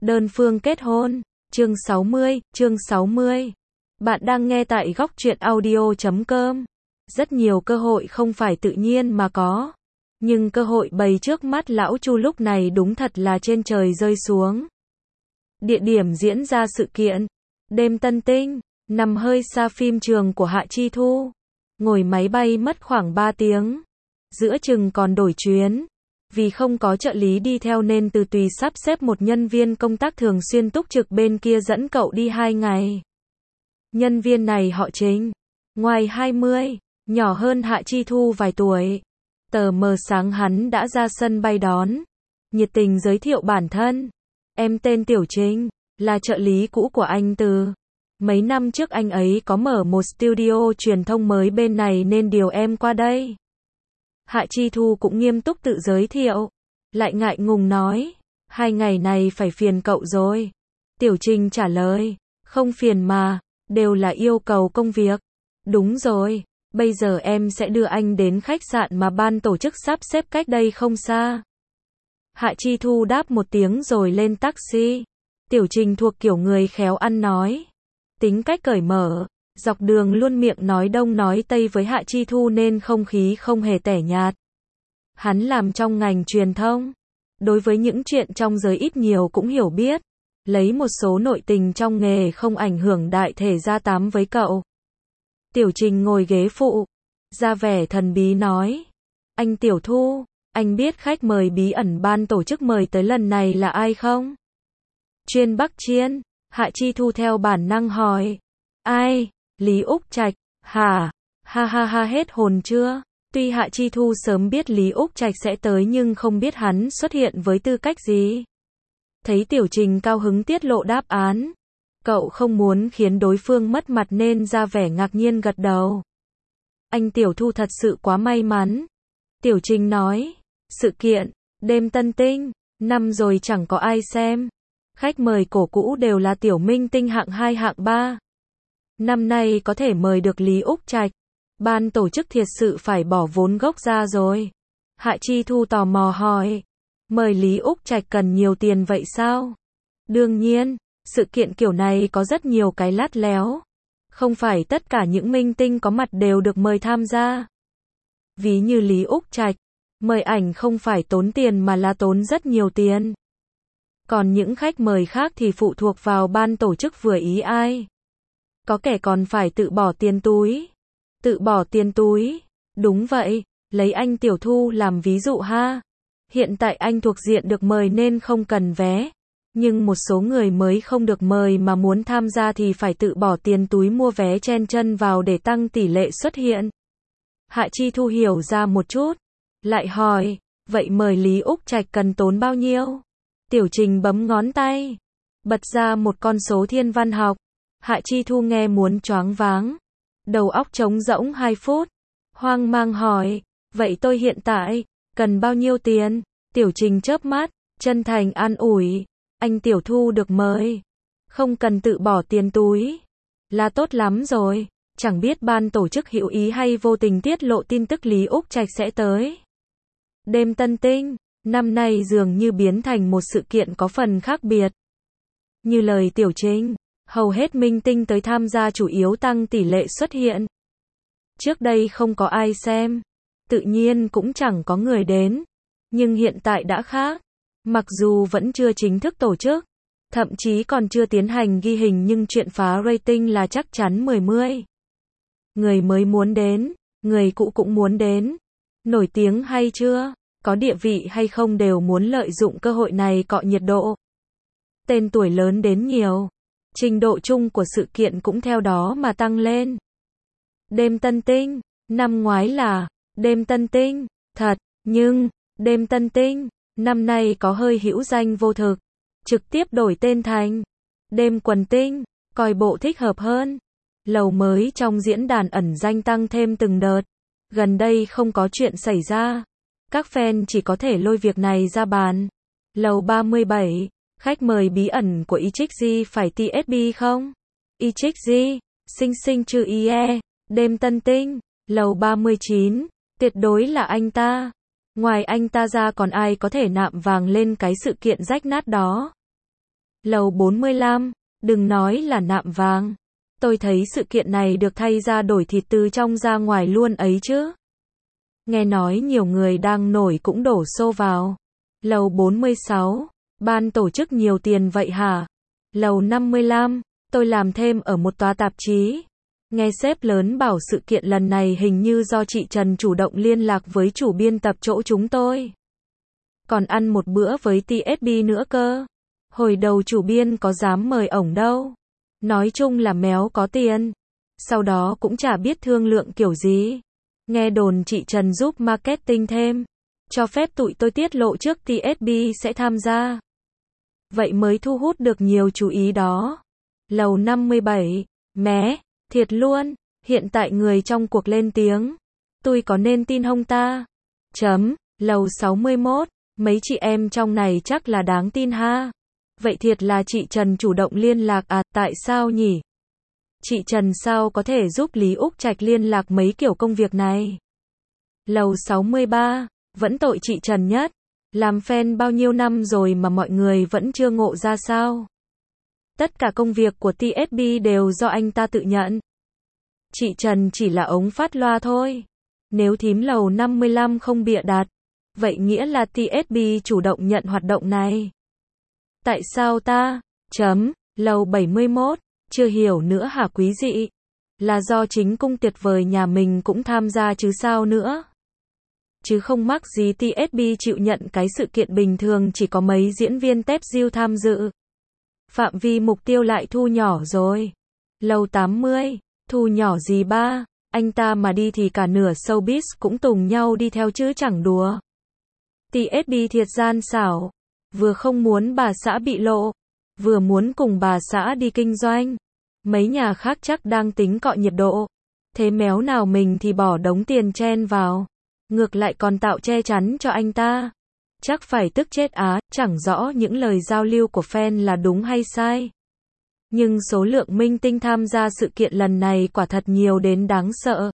Đơn phương kết hôn. Chương 60. Bạn đang nghe tại góc truyện audio.com. Rất nhiều cơ hội không phải tự nhiên mà có. Nhưng cơ hội bày trước mắt lão Chu lúc này đúng thật là trên trời rơi xuống. Địa điểm diễn ra sự kiện. Đêm Tân Tinh, nằm hơi xa phim trường của Hạ Chi Thu. Ngồi máy bay mất khoảng 3 tiếng. Giữa chừng còn đổi chuyến. Vì không có trợ lý đi theo nên từ tùy sắp xếp một nhân viên công tác thường xuyên túc trực bên kia dẫn cậu đi 2 ngày. Nhân viên này họ Trình. Ngoài 20, nhỏ hơn Hạ Chi Thu vài tuổi. Tờ mờ sáng hắn đã ra sân bay đón. Nhiệt tình giới thiệu bản thân. Em tên Tiểu Trình, là trợ lý cũ của anh từ. Mấy năm trước anh ấy có mở một studio truyền thông mới bên này nên điều em qua đây. Hạ Chi Thu cũng nghiêm túc tự giới thiệu. Lại ngại ngùng nói. 2 ngày này phải phiền cậu rồi. Tiểu Trình trả lời. Không phiền mà, đều là yêu cầu công việc. Đúng rồi, bây giờ em sẽ đưa anh đến khách sạn mà ban tổ chức sắp xếp cách đây không xa. Hạ Chi Thu đáp một tiếng rồi lên taxi. Tiểu Trình thuộc kiểu người khéo ăn nói. Tính cách cởi mở. Dọc đường luôn miệng nói đông nói tây với Hạ Chi Thu nên không khí không hề tẻ nhạt. Hắn làm trong ngành truyền thông. Đối với những chuyện trong giới ít nhiều cũng hiểu biết. Lấy một số nội tình trong nghề không ảnh hưởng đại thể ra tám với cậu. Tiểu Trình ngồi ghế phụ. Ra vẻ thần bí nói. Anh Tiểu Thu, anh biết khách mời bí ẩn ban tổ chức mời tới lần này là ai không? Chuyên Bắc Chiên. Hạ Chi Thu theo bản năng hỏi. Ai? Lý Úc Trạch, hả? Ha ha ha, hết hồn chưa? Tuy Hạ Chi Thu sớm biết Lý Úc Trạch sẽ tới nhưng không biết hắn xuất hiện với tư cách gì. Thấy Tiểu Trình cao hứng tiết lộ đáp án. Cậu không muốn khiến đối phương mất mặt nên ra vẻ ngạc nhiên gật đầu. Anh Tiểu Thu thật sự quá may mắn. Tiểu Trình nói. Sự kiện, Đêm Tân Tinh, năm rồi chẳng có ai xem. Khách mời cổ cũ đều là tiểu minh tinh hạng 2 hạng 3. Năm nay có thể mời được Lý Úc Trạch. Ban tổ chức thiệt sự phải bỏ vốn gốc ra rồi. Hạ Chi Thu tò mò hỏi. Mời Lý Úc Trạch cần nhiều tiền vậy sao? Đương nhiên, sự kiện kiểu này có rất nhiều cái lắt léo. Không phải tất cả những minh tinh có mặt đều được mời tham gia. Ví như Lý Úc Trạch, mời ảnh không phải tốn tiền mà là tốn rất nhiều tiền. Còn những khách mời khác thì phụ thuộc vào ban tổ chức vừa ý ai. Có kẻ còn phải tự bỏ tiền túi. Tự bỏ tiền túi. Đúng vậy, lấy anh Tiểu Thu làm ví dụ ha. Hiện tại anh thuộc diện được mời nên không cần vé. Nhưng một số người mới không được mời mà muốn tham gia thì phải tự bỏ tiền túi mua vé chen chân vào để tăng tỷ lệ xuất hiện. Hạ Chi Thu hiểu ra một chút. Lại hỏi, vậy mời Lý Úc Trạch cần tốn bao nhiêu? Tiểu Trình bấm ngón tay. Bật ra một con số thiên văn học. Hạ Chi Thu nghe muốn choáng váng. Đầu óc trống rỗng 2 phút. Hoang mang hỏi, vậy tôi hiện tại, cần bao nhiêu tiền? Tiểu Trình chớp mắt, chân thành an ủi. Anh Tiểu Thu được mời. Không cần tự bỏ tiền túi. Là tốt lắm rồi. Chẳng biết ban tổ chức hữu ý hay vô tình tiết lộ tin tức Lý Úc Trạch sẽ tới. Đêm Tân Tinh, năm nay dường như biến thành một sự kiện có phần khác biệt. Như lời Tiểu Trình, hầu hết minh tinh tới tham gia chủ yếu tăng tỷ lệ xuất hiện. Trước đây không có ai xem, tự nhiên cũng chẳng có người đến. Nhưng hiện tại đã khác. Mặc dù vẫn chưa chính thức tổ chức, thậm chí còn chưa tiến hành ghi hình nhưng chuyện phá rating là chắc chắn 10. Người mới muốn đến, người cũ cũng muốn đến. Nổi tiếng hay chưa, có địa vị hay không đều muốn lợi dụng cơ hội này cọ nhiệt độ. Tên tuổi lớn đến nhiều. Trình độ chung của sự kiện cũng theo đó mà tăng lên. Đêm Tân Tinh, năm ngoái là Đêm Tân Tinh, thật, nhưng Đêm Tân Tinh, năm nay có hơi hữu danh vô thực. Trực tiếp đổi tên thành Đêm Quần Tinh, coi bộ thích hợp hơn. Lầu mới trong diễn đàn ẩn danh tăng thêm từng đợt. Gần đây không có chuyện xảy ra. Các fan chỉ có thể lôi việc này ra bàn. Lầu 37. Khách mời bí ẩn của Ichiji phải TSB không? Ichiji, xinh xinh chữ IE, Đêm Tân Tinh, lầu 39, tuyệt đối là anh ta. Ngoài anh ta ra còn ai có thể nạm vàng lên cái sự kiện rách nát đó? Lầu 45, đừng nói là nạm vàng. Tôi thấy sự kiện này được thay ra đổi thịt từ trong ra ngoài luôn ấy chứ. Nghe nói nhiều người đang nổi cũng đổ xô vào. Lầu 46, ban tổ chức nhiều tiền vậy hả? Lầu 55, tôi làm thêm ở một tòa tạp chí. Nghe sếp lớn bảo sự kiện lần này hình như do chị Trần chủ động liên lạc với chủ biên tập chỗ chúng tôi. Còn ăn một bữa với TSB nữa cơ. Hồi đầu chủ biên có dám mời ổng đâu. Nói chung là méo có tiền. Sau đó cũng chả biết thương lượng kiểu gì. Nghe đồn chị Trần giúp marketing thêm. Cho phép tụi tôi tiết lộ trước TSB sẽ tham gia. Vậy mới thu hút được nhiều chú ý đó. Lầu 57, mé, thiệt luôn, hiện tại người trong cuộc lên tiếng. Tôi có nên tin không ta? Lầu 61, mấy chị em trong này chắc là đáng tin ha. Vậy thiệt là chị Trần chủ động liên lạc à, tại sao nhỉ? Chị Trần sao có thể giúp Lý Úc Trạch liên lạc mấy kiểu công việc này? Lầu 63, vẫn tội chị Trần nhất. Làm fan bao nhiêu năm rồi mà mọi người vẫn chưa ngộ ra sao? Tất cả công việc của TSB đều do anh ta tự nhận. Chị Trần chỉ là ống phát loa thôi. Nếu thím lầu 55 không bịa đặt, vậy nghĩa là TSB chủ động nhận hoạt động này. Tại sao ta? Lầu 71, chưa hiểu nữa hả quý dị? Là do chính cung tuyệt vời nhà mình cũng tham gia chứ sao nữa? Chứ không mắc gì TSB chịu nhận cái sự kiện bình thường chỉ có mấy diễn viên tép diêu tham dự. Phạm vi mục tiêu lại thu nhỏ rồi. Lầu 80, thu nhỏ gì ba? Anh ta mà đi thì cả nửa showbiz cũng tùng nhau đi theo chứ chẳng đùa. TSB thiệt gian xảo. Vừa không muốn bà xã bị lộ, vừa muốn cùng bà xã đi kinh doanh. Mấy nhà khác chắc đang tính cọ nhiệt độ. Thế méo nào mình thì bỏ đống tiền chen vào. Ngược lại còn tạo che chắn cho anh ta. Chắc phải tức chết á, chẳng rõ những lời giao lưu của fan là đúng hay sai. Nhưng số lượng minh tinh tham gia sự kiện lần này quả thật nhiều đến đáng sợ.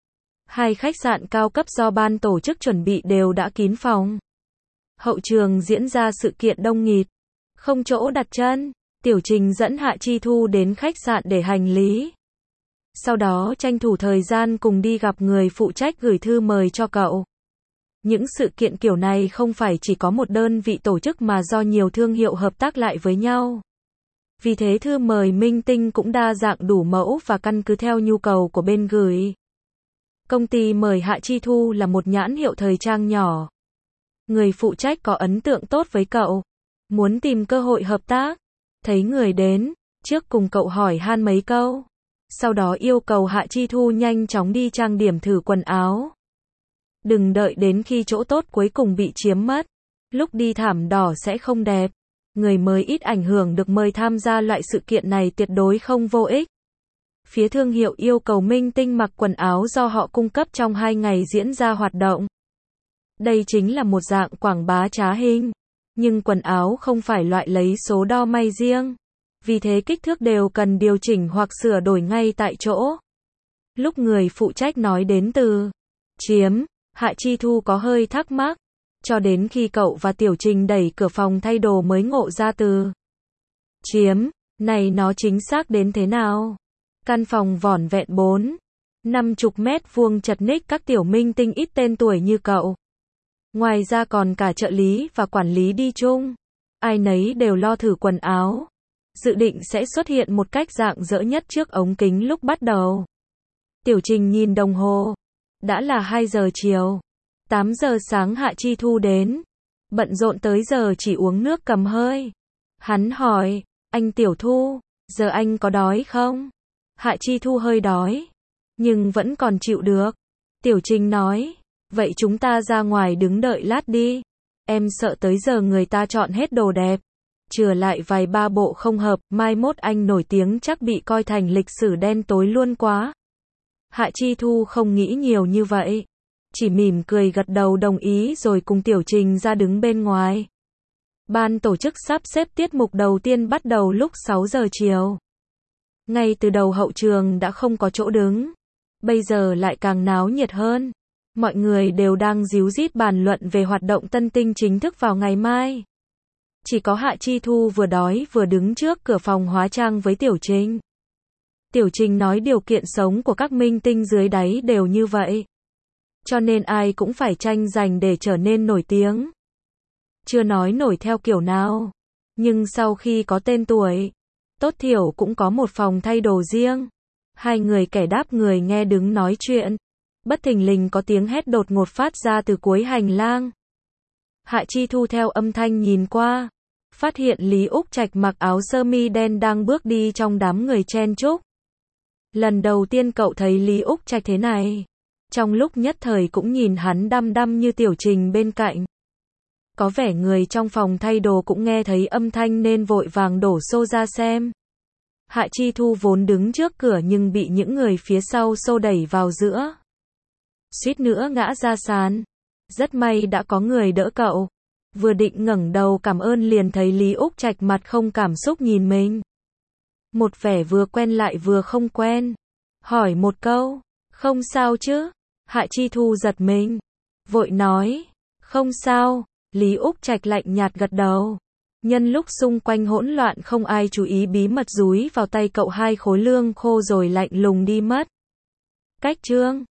2 khách sạn cao cấp do ban tổ chức chuẩn bị đều đã kín phòng. Hậu trường diễn ra sự kiện đông nghịt. Không chỗ đặt chân, Tiểu Trình dẫn Hạ Chi Thu đến khách sạn để hành lý. Sau đó tranh thủ thời gian cùng đi gặp người phụ trách gửi thư mời cho cậu. Những sự kiện kiểu này không phải chỉ có một đơn vị tổ chức mà do nhiều thương hiệu hợp tác lại với nhau. Vì thế thư mời minh tinh cũng đa dạng đủ mẫu và căn cứ theo nhu cầu của bên gửi. Công ty mời Hạ Chi Thu là một nhãn hiệu thời trang nhỏ. Người phụ trách có ấn tượng tốt với cậu. Muốn tìm cơ hội hợp tác. Thấy người đến, trước cùng cậu hỏi han mấy câu. Sau đó yêu cầu Hạ Chi Thu nhanh chóng đi trang điểm thử quần áo. Đừng đợi đến khi chỗ tốt cuối cùng bị chiếm mất. Lúc đi thảm đỏ sẽ không đẹp. Người mới ít ảnh hưởng được mời tham gia loại sự kiện này tuyệt đối không vô ích. Phía thương hiệu yêu cầu minh tinh mặc quần áo do họ cung cấp trong 2 ngày diễn ra hoạt động. Đây chính là một dạng quảng bá trá hình. Nhưng quần áo không phải loại lấy số đo may riêng. Vì thế kích thước đều cần điều chỉnh hoặc sửa đổi ngay tại chỗ. Lúc người phụ trách nói đến từ chiếm, Hạ Chi Thu có hơi thắc mắc. Cho đến khi cậu và Tiểu Trình đẩy cửa phòng thay đồ mới ngộ ra từ chiếm, này nó chính xác đến thế nào? Căn phòng vỏn vẹn 50 mét vuông chật ních các tiểu minh tinh ít tên tuổi như cậu. Ngoài ra còn cả trợ lý và quản lý đi chung. Ai nấy đều lo thử quần áo. Dự định sẽ xuất hiện một cách rạng rỡ nhất trước ống kính lúc bắt đầu. Tiểu Trình nhìn đồng hồ. Đã là 2 giờ chiều. 8 giờ sáng Hạ Chi Thu đến. Bận rộn tới giờ chỉ uống nước cầm hơi. Hắn hỏi, anh Tiểu Thu, giờ anh có đói không? Hạ Chi Thu hơi đói. Nhưng vẫn còn chịu được. Tiểu Trình nói, vậy chúng ta ra ngoài đứng đợi lát đi. Em sợ tới giờ người ta chọn hết đồ đẹp. Chừa lại vài ba bộ không hợp, mai mốt anh nổi tiếng chắc bị coi thành lịch sử đen tối luôn quá. Hạ Chi Thu không nghĩ nhiều như vậy. Chỉ mỉm cười gật đầu đồng ý rồi cùng Tiểu Trình ra đứng bên ngoài. Ban tổ chức sắp xếp tiết mục đầu tiên bắt đầu lúc 6 giờ chiều. Ngay từ đầu hậu trường đã không có chỗ đứng. Bây giờ lại càng náo nhiệt hơn. Mọi người đều đang ríu rít bàn luận về hoạt động tân tinh chính thức vào ngày mai. Chỉ có Hạ Chi Thu vừa đói vừa đứng trước cửa phòng hóa trang với Tiểu Trình. Tiểu Trình nói điều kiện sống của các minh tinh dưới đáy đều như vậy. Cho nên ai cũng phải tranh giành để trở nên nổi tiếng. Chưa nói nổi theo kiểu nào. Nhưng sau khi có tên tuổi, tốt thiểu cũng có một phòng thay đồ riêng. Hai người kẻ đáp người nghe đứng nói chuyện. Bất thình lình có tiếng hét đột ngột phát ra từ cuối hành lang. Hạ Chi Thu theo âm thanh nhìn qua, phát hiện Lý Úc Trạch mặc áo sơ mi đen đang bước đi trong đám người chen chúc. Lần đầu tiên cậu thấy Lý Úc Trạch thế này. Trong lúc nhất thời cũng nhìn hắn đăm đăm như Tiểu Trình bên cạnh. Có vẻ người trong phòng thay đồ cũng nghe thấy âm thanh nên vội vàng đổ xô ra xem. Hạ Chi Thu vốn đứng trước cửa nhưng bị những người phía sau xô đẩy vào giữa. Suýt nữa ngã ra sàn. Rất may đã có người đỡ cậu. Vừa định ngẩng đầu cảm ơn liền thấy Lý Úc Trạch mặt không cảm xúc nhìn mình. Một vẻ vừa quen lại vừa không quen. Hỏi một câu, không sao chứ? Hạ Chi Thu giật mình. Vội nói, không sao. Lý Úc Trạch lạnh nhạt gật đầu. Nhân lúc xung quanh hỗn loạn không ai chú ý bí mật dúi vào tay cậu 2 khối lương khô rồi lạnh lùng đi mất. Cách chương